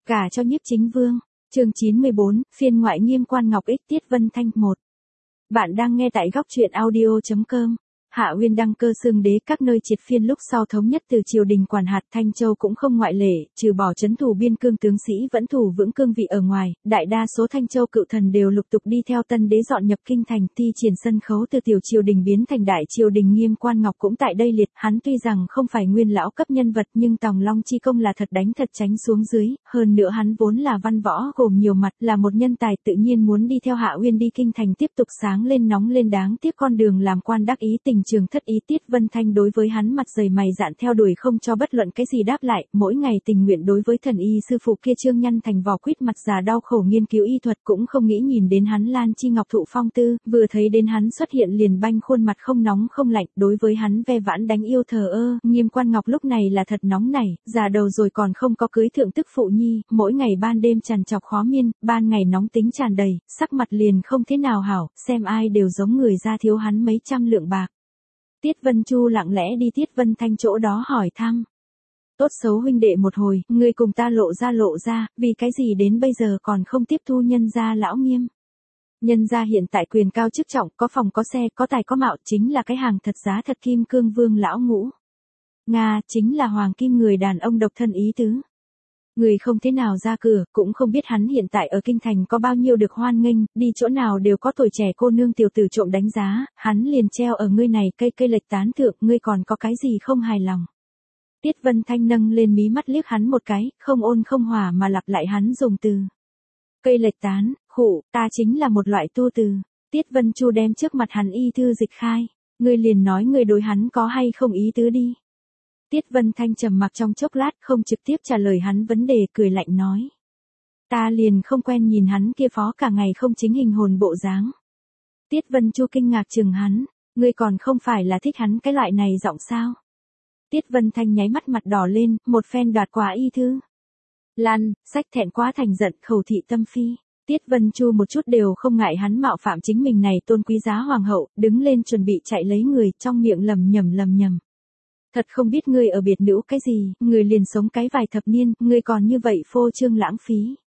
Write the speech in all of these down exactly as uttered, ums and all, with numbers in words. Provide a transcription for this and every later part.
Gả cho Nhiếp Chính Vương. Chương chín mươi bốn, phiên ngoại Nghiêm Quan Ngọc Ích Tiết Vân Thanh một. Bạn đang nghe tại góc truyện audio chấm com. Hạ Uyên đăng cơ xương đế, các nơi triệt phiên lúc sau thống nhất từ triều đình quản hạt, Thanh Châu cũng không ngoại lệ, trừ bỏ trấn thủ biên cương tướng sĩ vẫn thủ vững cương vị ở ngoài, đại đa số Thanh Châu cựu thần đều lục tục đi theo tân đế dọn nhập kinh thành, thi triển sân khấu từ tiểu triều đình biến thành đại triều đình. Nghiêm Quan Ngọc cũng tại đây liệt, hắn tuy rằng không phải nguyên lão cấp nhân vật nhưng tòng long chi công là thật đánh thật tránh xuống dưới, hơn nữa hắn vốn là văn võ gồm nhiều mặt, là một nhân tài, tự nhiên muốn đi theo Hạ Uyên đi kinh thành tiếp tục sáng lên nóng lên đáng tiếc con đường làm quan đắc ý tình trường thất ý. Tiết Vân Thanh đối với hắn mặt dày mày dạn theo đuổi không cho bất luận cái gì đáp lại, mỗi ngày tình nguyện đối với thần y sư phụ kia trương nhăn thành vỏ quýt mặt già đau khổ nghiên cứu y thuật, cũng không nghĩ nhìn đến hắn lan chi ngọc thụ phong tư, vừa thấy đến hắn xuất hiện liền banh khuôn mặt không nóng không lạnh, đối với hắn ve vãn đánh yêu thờ ơ. Nghiêm Quan Ngọc lúc này là thật nóng nảy, già đầu rồi còn không có cưới thượng tức phụ nhi, mỗi ngày ban đêm trằn trọc khó miên, ban ngày nóng tính tràn đầy, sắc mặt liền không thế nào hảo, xem ai đều giống người ra thiếu hắn mấy trăm lượng bạc. Tiết Vân Chu lặng lẽ đi Tiết Vân Thanh chỗ đó hỏi thăm. Tốt xấu huynh đệ một hồi, ngươi cùng ta lộ ra lộ ra, vì cái gì đến bây giờ còn không tiếp thu nhân gia lão Nghiêm. Nhân gia hiện tại quyền cao chức trọng, có phòng có xe, có tài có mạo, chính là cái hàng thật giá thật kim cương vương lão ngũ. Nga, chính là hoàng kim người đàn ông độc thân ý tứ. Người không thế nào ra cửa, cũng không biết hắn hiện tại ở kinh thành có bao nhiêu được hoan nghênh, đi chỗ nào đều có tuổi trẻ cô nương tiểu tử trộm đánh giá, hắn liền treo ở ngươi này cây cây lệch tán thượng, ngươi còn có cái gì không hài lòng. Tiết Vân Thanh nâng lên mí mắt liếc hắn một cái, không ôn không hòa mà lặp lại hắn dùng từ. Cây lệch tán, khụ, ta chính là một loại tu từ. Tiết Vân Chu đem trước mặt hắn y thư dịch khai, ngươi liền nói ngươi đối hắn có hay không ý tứ đi. Tiết Vân Thanh trầm mặc trong chốc lát, không trực tiếp trả lời hắn vấn đề, cười lạnh nói. Ta liền không quen nhìn hắn kia phó cả ngày không chính hình hồn bộ dáng. Tiết Vân Chu kinh ngạc chừng hắn, ngươi còn không phải là thích hắn cái loại này giọng sao. Tiết Vân Thanh nháy mắt mặt đỏ lên, một phen đoạt quá y thư. Lan, sách thẹn quá thành giận, khẩu thị tâm phi. Tiết Vân Chu một chút đều không ngại hắn mạo phạm chính mình này tôn quý giá hoàng hậu, đứng lên chuẩn bị chạy lấy người, trong miệng lầm nhầm lầm nhầm. Thật không biết ngươi ở biệt nữ cái gì, người liền sống cái vài thập niên, ngươi còn như vậy phô trương lãng phí.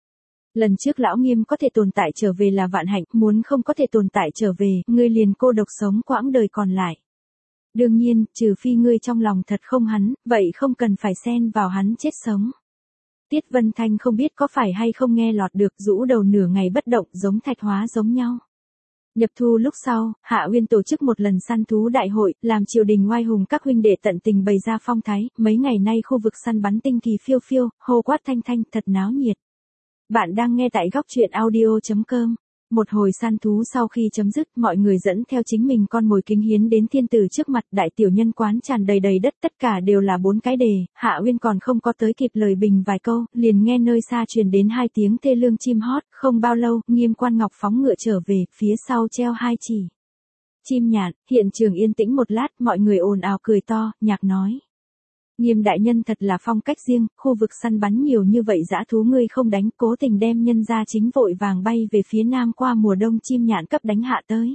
Lần trước lão Nghiêm có thể tồn tại trở về là vạn hạnh, muốn không có thể tồn tại trở về, ngươi liền cô độc sống quãng đời còn lại. Đương nhiên, trừ phi ngươi trong lòng thật không hắn, vậy không cần phải xen vào hắn chết sống. Tiết Vân Thanh không biết có phải hay không nghe lọt được, rũ đầu nửa ngày bất động, giống thạch hóa giống nhau. Nhập thu lúc sau, Hạ Uyên tổ chức một lần săn thú đại hội, làm triều đình ngoai hùng các huynh đệ tận tình bày ra phong thái, mấy ngày nay khu vực săn bắn tinh kỳ phiêu phiêu, hô quát thanh thanh, thật náo nhiệt. Bạn đang nghe tại góc truyện audio chấm com. Một hồi săn thú sau khi chấm dứt, mọi người dẫn theo chính mình con mồi kính hiến đến thiên tử trước mặt, đại tiểu nhân quán tràn đầy đầy đất, tất cả đều là bốn cái đề, Hạ Uyên còn không có tới kịp lời bình vài câu, liền nghe nơi xa truyền đến hai tiếng thê lương chim hót, không bao lâu, Nghiêm Quan Ngọc phóng ngựa trở về, phía sau treo hai chỉ chim nhạn, hiện trường yên tĩnh một lát, mọi người ồn ào cười to, nhạc nói. Nghiêm đại nhân thật là phong cách riêng, khu vực săn bắn nhiều như vậy dã thú ngươi không đánh, cố tình đem nhân gia chính vội vàng bay về phía nam qua mùa đông chim nhạn cấp đánh hạ tới.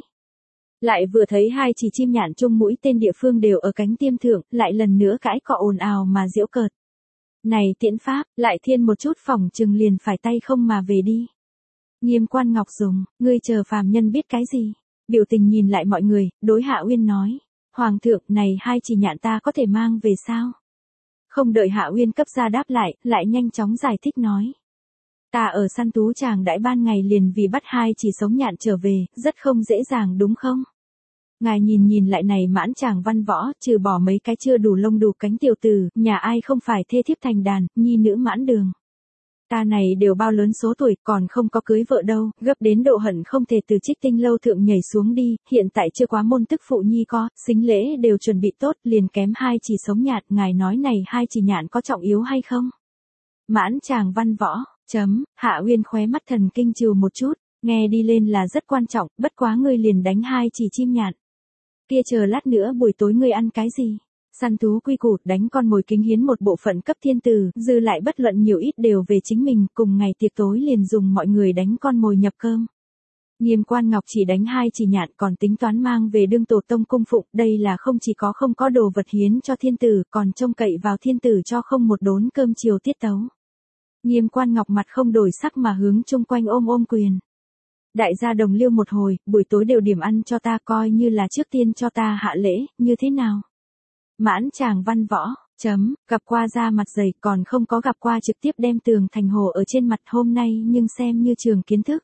Lại vừa thấy hai chỉ chim nhạn chung mũi tên địa phương đều ở cánh tiêm thượng, lại lần nữa cãi cọ ồn ào mà giễu cợt. Này tiễn pháp, lại thiên một chút phỏng chừng liền phải tay không mà về đi. Nghiêm Quan Ngọc dùng, ngươi chờ phàm nhân biết cái gì? Biểu tình nhìn lại mọi người, đối Hạ Uyên nói. Hoàng thượng, này hai chỉ nhạn ta có thể mang về sao? Không đợi Hạ Uyên cấp ra đáp lại, lại nhanh chóng giải thích nói. Ta ở săn thú chàng đãi ban ngày liền vì bắt hai chỉ sống nhạn trở về, rất không dễ dàng đúng không? Ngài nhìn nhìn lại này mãn chàng văn võ, trừ bỏ mấy cái chưa đủ lông đủ cánh tiểu tử, nhà ai không phải thê thiếp thành đàn, nhi nữ mãn đường. Ta này đều bao lớn số tuổi, còn không có cưới vợ đâu, gấp đến độ hận không thể từ Trích Tinh lâu thượng nhảy xuống đi, hiện tại chưa quá môn tức phụ nhi có, sính lễ đều chuẩn bị tốt, liền kém hai chỉ sống nhạn, ngài nói này hai chỉ nhạn có trọng yếu hay không? Mãn chàng văn võ, chấm, Hạ Uyên khóe mắt thần kinh trừ một chút, nghe đi lên là rất quan trọng, bất quá ngươi liền đánh hai chỉ chim nhạn. Kia chờ lát nữa buổi tối ngươi ăn cái gì? Săn thú quy củ, đánh con mồi kính hiến một bộ phận cấp thiên tử, dư lại bất luận nhiều ít đều về chính mình, cùng ngày tiệc tối liền dùng mọi người đánh con mồi nhập cơm. Nghiêm Quan Ngọc chỉ đánh hai chỉ nhạn còn tính toán mang về đương tổ tông cung phụng, đây là không chỉ có không có đồ vật hiến cho thiên tử, còn trông cậy vào thiên tử cho không một đốn cơm chiều tiết tấu. Nghiêm Quan Ngọc mặt không đổi sắc mà hướng chung quanh ôm ôm quyền. Đại gia đồng liêu một hồi, buổi tối đều điểm ăn cho ta, coi như là trước tiên cho ta hạ lễ, như thế nào? Mãn Tràng Văn Võ, chấm, gặp qua da mặt dày, còn không có gặp qua trực tiếp đem tường thành hồ ở trên mặt, hôm nay nhưng xem như trường kiến thức.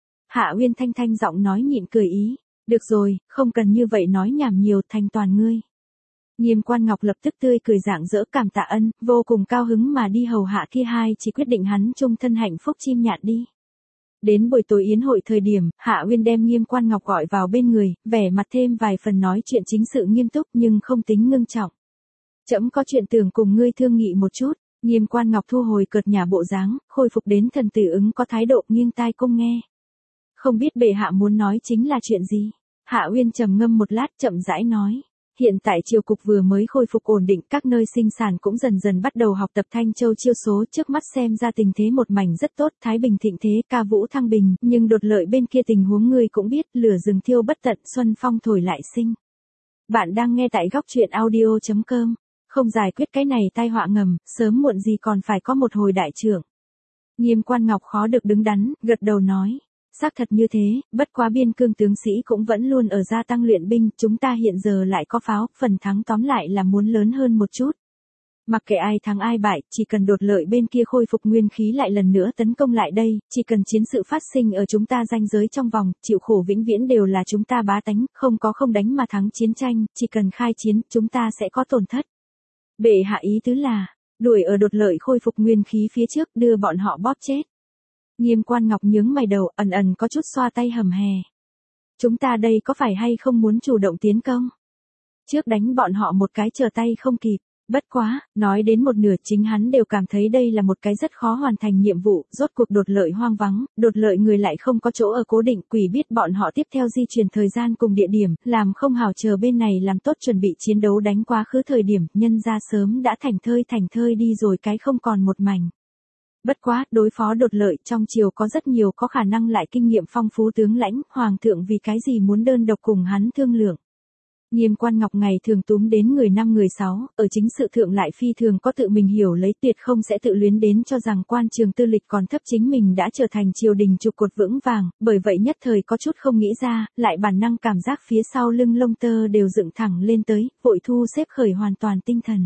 Hạ Uyên thanh thanh giọng nói nhịn cười ý, được rồi, không cần như vậy nói nhảm nhiều, thành toàn ngươi. Nghiêm Quan Ngọc lập tức tươi cười rạng rỡ cảm tạ ân, vô cùng cao hứng mà đi hầu hạ kia hai chỉ quyết định hắn chung thân hạnh phúc chim nhạn đi. Đến buổi tối yến hội thời điểm, Hạ Uyên đem Nghiêm Quan Ngọc gọi vào bên người, vẻ mặt thêm vài phần nói chuyện chính sự nghiêm túc nhưng không tính ngưng trọng. Trẫm có chuyện tưởng cùng ngươi thương nghị một chút. Nghiêm Quan Ngọc thu hồi cợt nhả bộ dáng, khôi phục đến thần tử ứng có thái độ nghiêng tai cung nghe. Không biết bệ hạ muốn nói chính là chuyện gì? Hạ Uyên trầm ngâm một lát chậm rãi nói. Hiện tại triều cục vừa mới khôi phục ổn định, các nơi sinh sản cũng dần dần bắt đầu học tập Thanh Châu chiêu số, trước mắt xem ra tình thế một mảnh rất tốt, Thái Bình thịnh thế, ca vũ thăng bình, nhưng đột lợi bên kia tình huống ngươi cũng biết, lửa rừng thiêu bất tận, xuân phong thổi lại sinh. Bạn đang nghe tại góc truyện audio chấm com, không giải quyết cái này tai họa ngầm, sớm muộn gì còn phải có một hồi đại trưởng. Nghiêm Quan Ngọc khó được đứng đắn, gật đầu nói. Xác thật như thế, bất quá biên cương tướng sĩ cũng vẫn luôn ở gia tăng luyện binh, chúng ta hiện giờ lại có pháo, phần thắng tóm lại là muốn lớn hơn một chút. Mặc kệ ai thắng ai bại, chỉ cần đột lợi bên kia khôi phục nguyên khí lại lần nữa tấn công lại đây, chỉ cần chiến sự phát sinh ở chúng ta ranh giới trong vòng, chịu khổ vĩnh viễn đều là chúng ta bá tánh, không có không đánh mà thắng chiến tranh, chỉ cần khai chiến, chúng ta sẽ có tổn thất. Bệ hạ ý tứ là, đuổi ở đột lợi khôi phục nguyên khí phía trước đưa bọn họ bóp chết. Nghiêm Quan Ngọc nhướng mày đầu, ẩn ẩn có chút xoa tay hầm hè. Chúng ta đây có phải hay không muốn chủ động tiến công? Trước đánh bọn họ một cái chờ tay không kịp. Bất quá, nói đến một nửa chính hắn đều cảm thấy đây là một cái rất khó hoàn thành nhiệm vụ, rốt cuộc đột lợi hoang vắng, đột lợi người lại không có chỗ ở cố định, quỷ biết bọn họ tiếp theo di chuyển thời gian cùng địa điểm, làm không hảo chờ bên này làm tốt chuẩn bị chiến đấu đánh quá khứ thời điểm, nhân ra sớm đã thành thơi thành thơi đi rồi cái không còn một mảnh. Bất quá, đối phó đột lợi trong triều có rất nhiều có khả năng lại kinh nghiệm phong phú tướng lãnh, hoàng thượng vì cái gì muốn đơn độc cùng hắn thương lượng. Nghiêm Quan Ngọc ngày thường túm đến người năm người sáu, ở chính sự thượng lại phi thường có tự mình hiểu lấy, tuyệt không sẽ tự luyến đến cho rằng quan trường tư lịch còn thấp chính mình đã trở thành triều đình trụ cột vững vàng, bởi vậy nhất thời có chút không nghĩ ra, lại bản năng cảm giác phía sau lưng lông tơ đều dựng thẳng lên tới, vội thu xếp khởi hoàn toàn tinh thần.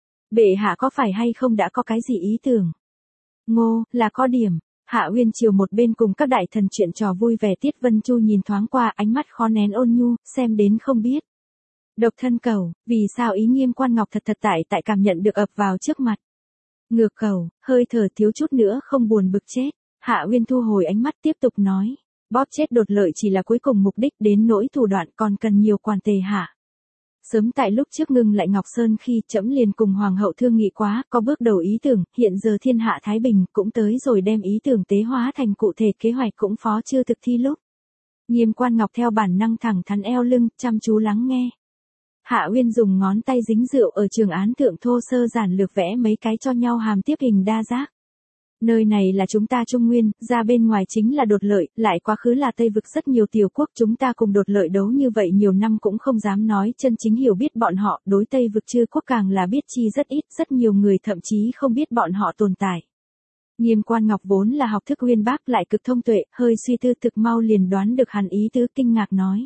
Bệ hạ có phải hay không đã có cái gì ý tưởng? Ngô, là có điểm. Hạ Uyên chiều một bên cùng các đại thần chuyện trò vui vẻ, Tiết Vân Chu nhìn thoáng qua, ánh mắt khó nén ôn nhu, xem đến không biết. Độc thân cầu, vì sao ý Nghiêm Quan Ngọc thật thật tại tại cảm nhận được ập vào trước mặt. Ngược cầu, hơi thở thiếu chút nữa không buồn bực chết. Hạ Uyên thu hồi ánh mắt tiếp tục nói. Bóp chết đột lợi chỉ là cuối cùng mục đích, đến nỗi thủ đoạn còn cần nhiều quan tề hạ. Sớm tại lúc trước ngưng lại Ngọc Sơn khi trẫm liền cùng Hoàng hậu thương nghị quá, có bước đầu ý tưởng, hiện giờ thiên hạ Thái Bình cũng tới rồi, đem ý tưởng tế hóa thành cụ thể kế hoạch cũng phó chưa thực thi lúc. Nghiêm Quan Ngọc theo bản năng thẳng thắn eo lưng, chăm chú lắng nghe. Hạ Uyên dùng ngón tay dính rượu ở trường án thượng thô sơ giản lược vẽ mấy cái cho nhau hàm tiếp hình đa giác. Nơi này là chúng ta Trung Nguyên, ra bên ngoài chính là đột lợi, lại quá khứ là Tây vực rất nhiều tiểu quốc, chúng ta cùng đột lợi đấu như vậy nhiều năm cũng không dám nói chân chính hiểu biết bọn họ, đối Tây vực chư quốc càng là biết chi rất ít, rất nhiều người thậm chí không biết bọn họ tồn tại. Nghiêm Quan Ngọc vốn là học thức uyên bác lại cực thông tuệ, hơi suy tư thực mau liền đoán được hắn ý tứ, kinh ngạc nói.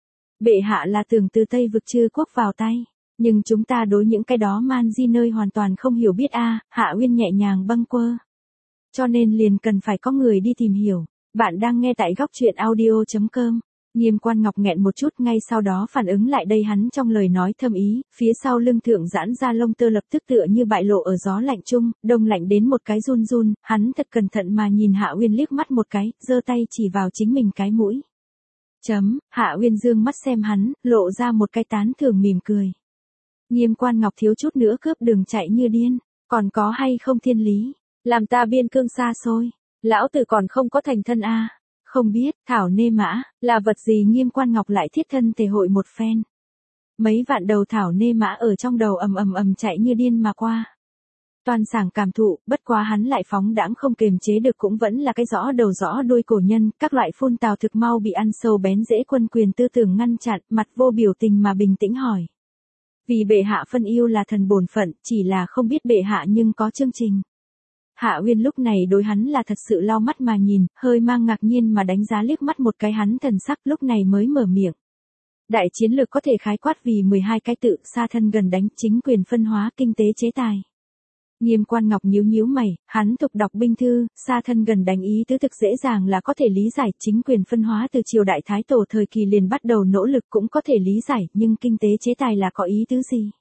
Bệ hạ là tưởng từ Tây vực chư quốc vào tay, nhưng chúng ta đối những cái đó man di nơi hoàn toàn không hiểu biết a. Hạ Uyên nhẹ nhàng bâng quơ. Cho nên liền cần phải có người đi tìm hiểu. Bạn đang nghe tại góc truyện audio chấm com. Nghiêm Quan Ngọc nghẹn một chút, ngay sau đó phản ứng lại đây, hắn trong lời nói thâm ý, phía sau lưng thượng giãn ra lông tơ lập tức tựa như bại lộ ở gió lạnh chung, đông lạnh đến một cái run run, hắn thật cẩn thận mà nhìn Hạ Uyên liếc mắt một cái, giơ tay chỉ vào chính mình cái mũi. Chấm, Hạ Uyên dương mắt xem hắn, lộ ra một cái tán thưởng mỉm cười. Nghiêm Quan Ngọc thiếu chút nữa cướp đường chạy như điên, còn có hay không thiên lý? Làm ta biên cương xa xôi, lão tử còn không có thành thân a. À. Không biết, thảo nê mã, là vật gì? Nghiêm Quan Ngọc lại thiết thân thể hội một phen. Mấy vạn đầu thảo nê mã ở trong đầu ầm ầm ầm chạy như điên mà qua. Toàn sảng cảm thụ, bất quá hắn lại phóng đãng không kềm chế được, cũng vẫn là cái rõ đầu rõ đuôi cổ nhân, các loại phun tào thực mau bị ăn sâu bén rễ quân quyền tư tưởng ngăn chặn, mặt vô biểu tình mà bình tĩnh hỏi. Vì bệ hạ phân yêu là thần bổn phận, chỉ là không biết bệ hạ nhưng có chương trình. Hạ Uyên lúc này đối hắn là thật sự lau mắt mà nhìn, hơi mang ngạc nhiên mà đánh giá liếc mắt một cái hắn thần sắc lúc này mới mở miệng. Đại chiến lược có thể khái quát vì mười hai cái tự, xa thân gần đánh, chính quyền phân hóa, kinh tế chế tài. Nghiêm Quan Ngọc nhíu nhíu mày, hắn tục đọc binh thư, xa thân gần đánh ý tứ thực dễ dàng là có thể lý giải, chính quyền phân hóa từ triều đại Thái Tổ thời kỳ liền bắt đầu nỗ lực cũng có thể lý giải, nhưng kinh tế chế tài là có ý tứ gì?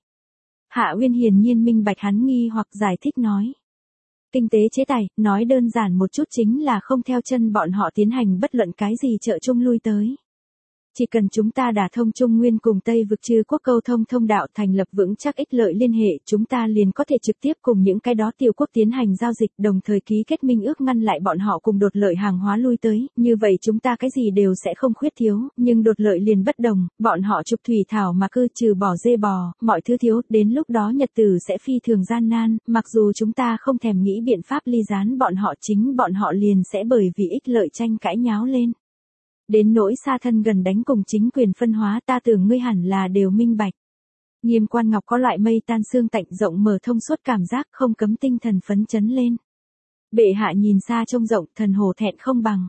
Hạ Uyên hiển nhiên minh bạch hắn nghi hoặc giải thích nói. Kinh tế chế tài, nói đơn giản một chút chính là không theo chân bọn họ tiến hành bất luận cái gì trợ chung lui tới. Chỉ cần chúng ta đả thông Trung Nguyên cùng Tây vực chư quốc câu thông thông đạo thành lập vững chắc ích lợi liên hệ, chúng ta liền có thể trực tiếp cùng những cái đó tiểu quốc tiến hành giao dịch, đồng thời ký kết minh ước ngăn lại bọn họ cùng đột lợi hàng hóa lui tới, như vậy chúng ta cái gì đều sẽ không khuyết thiếu, nhưng đột lợi liền bất đồng, bọn họ trục thủy thảo mà cư trừ bỏ dê bò, mọi thứ thiếu, đến lúc đó nhật tử sẽ phi thường gian nan, mặc dù chúng ta không thèm nghĩ biện pháp ly gián bọn họ, chính bọn họ liền sẽ bởi vì ích lợi tranh cãi nháo lên. Đến nỗi xa thân gần đánh cùng chính quyền phân hóa, ta tưởng ngươi hẳn là đều minh bạch. Nghiêm Quan Ngọc có loại mây tan xương tạnh rộng mở thông suốt cảm giác, không cấm tinh thần phấn chấn lên. Bệ hạ nhìn xa trông rộng, thần hổ thẹn không bằng.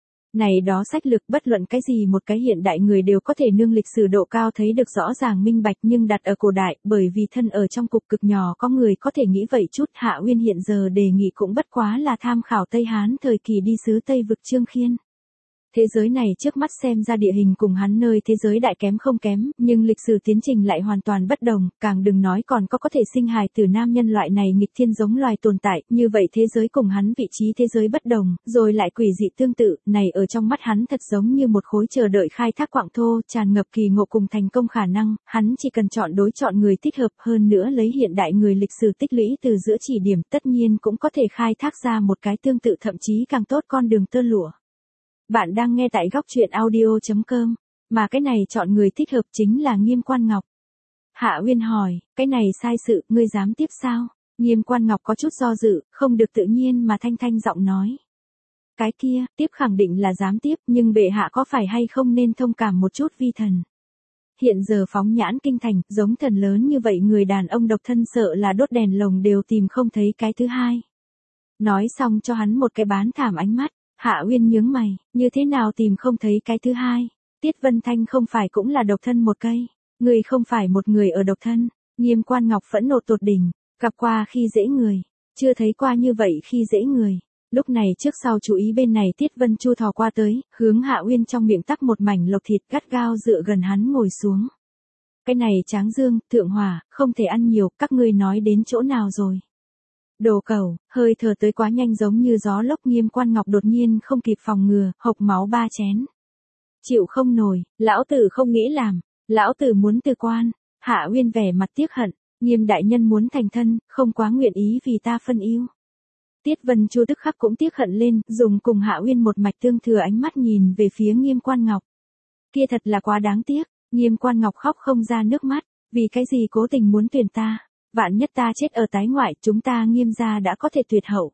Này đó sách lược bất luận cái gì một cái hiện đại người đều có thể nương lịch sử độ cao thấy được rõ ràng minh bạch, nhưng đặt ở cổ đại, bởi vì thân ở trong cục cực nhỏ có người có thể nghĩ vậy chút. Hạ Uyên hiện giờ đề nghị cũng bất quá là tham khảo Tây Hán thời kỳ đi sứ Tây vực Trương Khiên. Thế giới này trước mắt xem ra địa hình cùng hắn nơi thế giới đại kém không kém, nhưng lịch sử tiến trình lại hoàn toàn bất đồng, càng đừng nói còn có có thể sinh hài từ nam nhân loại này nghịch thiên giống loài tồn tại, như vậy thế giới cùng hắn vị trí thế giới bất đồng, rồi lại quỷ dị tương tự, này ở trong mắt hắn thật giống như một khối chờ đợi khai thác quặng thô, tràn ngập kỳ ngộ cùng thành công khả năng, hắn chỉ cần chọn đối chọn người thích hợp, hơn nữa lấy hiện đại người lịch sử tích lũy từ giữa chỉ điểm, tất nhiên cũng có thể khai thác ra một cái tương tự thậm chí càng tốt con đường tơ lụa. Bạn đang nghe tại góc truyện audio chấm com, mà cái này chọn người thích hợp chính là Nghiêm Quan Ngọc. Hạ Uyên hỏi, cái này sai sự, ngươi dám tiếp sao? Nghiêm Quan Ngọc có chút do dự, không được tự nhiên mà thanh thanh giọng nói. Cái kia, tiếp khẳng định là dám tiếp, nhưng bệ hạ có phải hay không nên thông cảm một chút vi thần. Hiện giờ phóng nhãn kinh thành, giống thần lớn như vậy người đàn ông độc thân sợ là đốt đèn lồng đều tìm không thấy cái thứ hai. Nói xong cho hắn một cái bán thảm ánh mắt. Hạ Uyên nhướng mày, như thế nào tìm không thấy cái thứ hai? Tiết Vân Thanh không phải cũng là độc thân một cây, người không phải một người ở độc thân. Nghiêm Quan Ngọc phẫn nộ tột đỉnh, gặp qua khi dễ người, chưa thấy qua như vậy khi dễ người. Lúc này trước sau chú ý bên này Tiết Vân Chu thò qua tới, hướng Hạ Uyên trong miệng tắc một mảnh lộc thịt gắt gao dựa gần hắn ngồi xuống. Cái này Tráng Dương, Thượng Hỏa, không thể ăn nhiều, các ngươi nói đến chỗ nào rồi? Đồ cẩu, hơi thở tới quá nhanh giống như gió lốc. Nghiêm Quan Ngọc đột nhiên không kịp phòng ngừa, hộc máu ba chén. Chịu không nổi, lão tử không nghĩ làm, lão tử muốn từ quan. Hạ Uyên vẻ mặt tiếc hận, Nghiêm đại nhân muốn thành thân, không quá nguyện ý vì ta phân ưu. Tiết Vân Chu tức khắc cũng tiếc hận lên, dùng cùng Hạ Uyên một mạch tương thừa ánh mắt nhìn về phía Nghiêm Quan Ngọc. Kia thật là quá đáng tiếc, Nghiêm Quan Ngọc khóc không ra nước mắt, vì cái gì cố tình muốn tuyển ta. Vạn nhất ta chết ở tái ngoại, chúng ta Nghiêm gia đã có thể tuyệt hậu.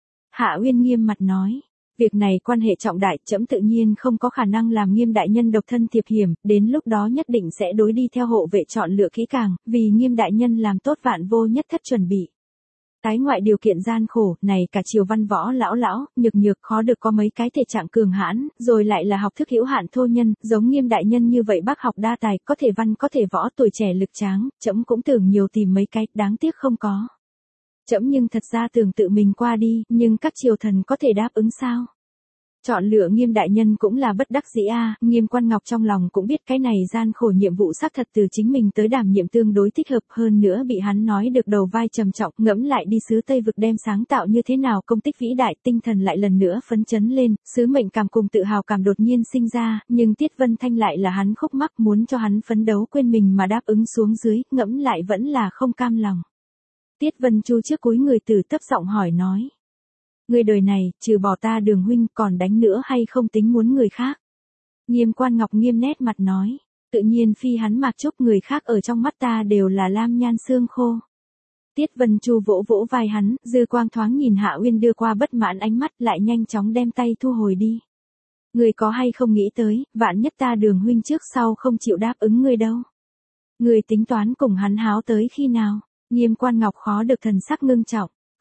Hạ Uyên nghiêm mặt nói, việc này quan hệ trọng đại, trẫm tự nhiên không có khả năng làm Nghiêm đại nhân độc thân thiệp hiểm, đến lúc đó nhất định sẽ đối đi theo hộ vệ chọn lựa kỹ càng, vì Nghiêm đại nhân làm tốt vạn vô nhất thất chuẩn bị. Tái ngoại điều kiện gian khổ, này cả triều văn võ lão lão, nhược nhược khó được có mấy cái thể trạng cường hãn, rồi lại là học thức hữu hạn thô nhân, giống Nghiêm đại nhân như vậy bác học đa tài, có thể văn có thể võ, tuổi trẻ lực tráng, trẫm cũng tưởng nhiều tìm mấy cái, đáng tiếc không có. Trẫm nhưng thật ra tưởng tự mình qua đi, nhưng các triều thần có thể đáp ứng sao? Chọn lựa Nghiêm đại nhân cũng là bất đắc dĩ a. Nghiêm Quan Ngọc trong lòng cũng biết cái này gian khổ nhiệm vụ xác thật từ chính mình tới đảm nhiệm tương đối thích hợp, hơn nữa bị hắn nói được đầu vai trầm trọng, ngẫm lại đi sứ Tây vực đem sáng tạo như thế nào công tích vĩ đại, tinh thần lại lần nữa phấn chấn lên, sứ mệnh cảm cùng tự hào cảm đột nhiên sinh ra, nhưng Tiết Vân Thanh lại là hắn khúc mắc, muốn cho hắn phấn đấu quên mình mà đáp ứng xuống dưới, ngẫm lại vẫn là không cam lòng. Tiết Vân Chu trước cúi người từ thấp giọng hỏi nói. Người đời này, trừ bỏ ta Đường huynh còn đánh nữa hay không tính muốn người khác? Nghiêm Quan Ngọc nghiêm nét mặt nói, tự nhiên phi hắn Mạc Trúc, người khác ở trong mắt ta đều là lam nhan xương khô. Tiết Vân Chu vỗ vỗ vai hắn, dư quang thoáng nhìn Hạ Uyên đưa qua bất mãn ánh mắt, lại nhanh chóng đem tay thu hồi đi. Người có hay không nghĩ tới, vạn nhất ta Đường huynh trước sau không chịu đáp ứng người đâu. Người tính toán cùng hắn háo tới khi nào? Nghiêm Quan Ngọc khó được thần sắc ngưng trọng.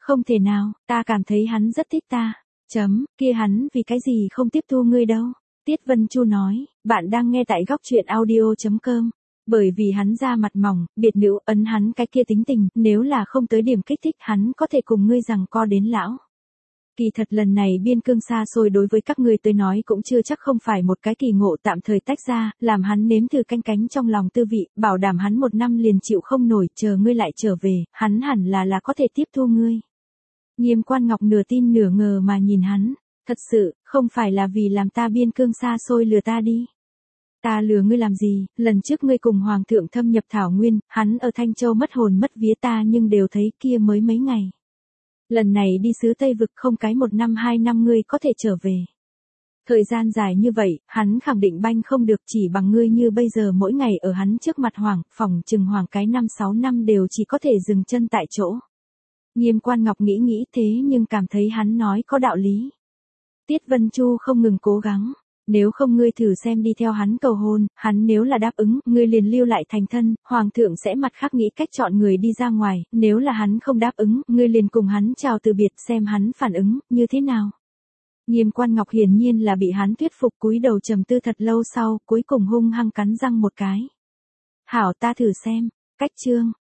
Không thể nào, ta cảm thấy hắn rất thích ta. Chấm, kia hắn vì cái gì không tiếp thu ngươi đâu. Tiết Vân Chu nói, bạn đang nghe tại góc truyện audio.com. Bởi vì hắn da mặt mỏng, biệt nữ ấn hắn cái kia tính tình, nếu là không tới điểm kích thích hắn có thể cùng ngươi rằng co đến lão. Kỳ thật lần này biên cương xa xôi đối với các ngươi tới nói cũng chưa chắc không phải một cái kỳ ngộ tạm thời tách ra, làm hắn nếm thử canh cánh trong lòng tư vị, bảo đảm hắn một năm liền chịu không nổi, chờ ngươi lại trở về, hắn hẳn là là có thể tiếp thu ngươi. Nghiêm Quan Ngọc nửa tin nửa ngờ mà nhìn hắn, thật sự, không phải là vì làm ta biên cương xa xôi lừa ta đi. Ta lừa ngươi làm gì, lần trước ngươi cùng Hoàng thượng thâm nhập Thảo Nguyên, hắn ở Thanh Châu mất hồn mất vía ta nhưng đều thấy kia mới mấy ngày. Lần này đi xứ Tây Vực không cái một năm hai năm ngươi có thể trở về. Thời gian dài như vậy, hắn khẳng định banh không được chỉ bằng ngươi như bây giờ mỗi ngày ở hắn trước mặt Hoàng, phòng chừng Hoàng cái năm sáu năm đều chỉ có thể dừng chân tại chỗ. Nghiêm Quan Ngọc nghĩ nghĩ thế nhưng cảm thấy hắn nói có đạo lý. Tiết Vân Chu không ngừng cố gắng. Nếu không ngươi thử xem đi theo hắn cầu hôn, hắn nếu là đáp ứng, ngươi liền lưu lại thành thân, Hoàng thượng sẽ mặt khác nghĩ cách chọn người đi ra ngoài, nếu là hắn không đáp ứng, ngươi liền cùng hắn chào từ biệt xem hắn phản ứng, như thế nào. Nghiêm Quan Ngọc hiển nhiên là bị hắn thuyết phục cúi đầu trầm tư thật lâu sau, cuối cùng hung hăng cắn răng một cái. Hảo ta thử xem, cách chương.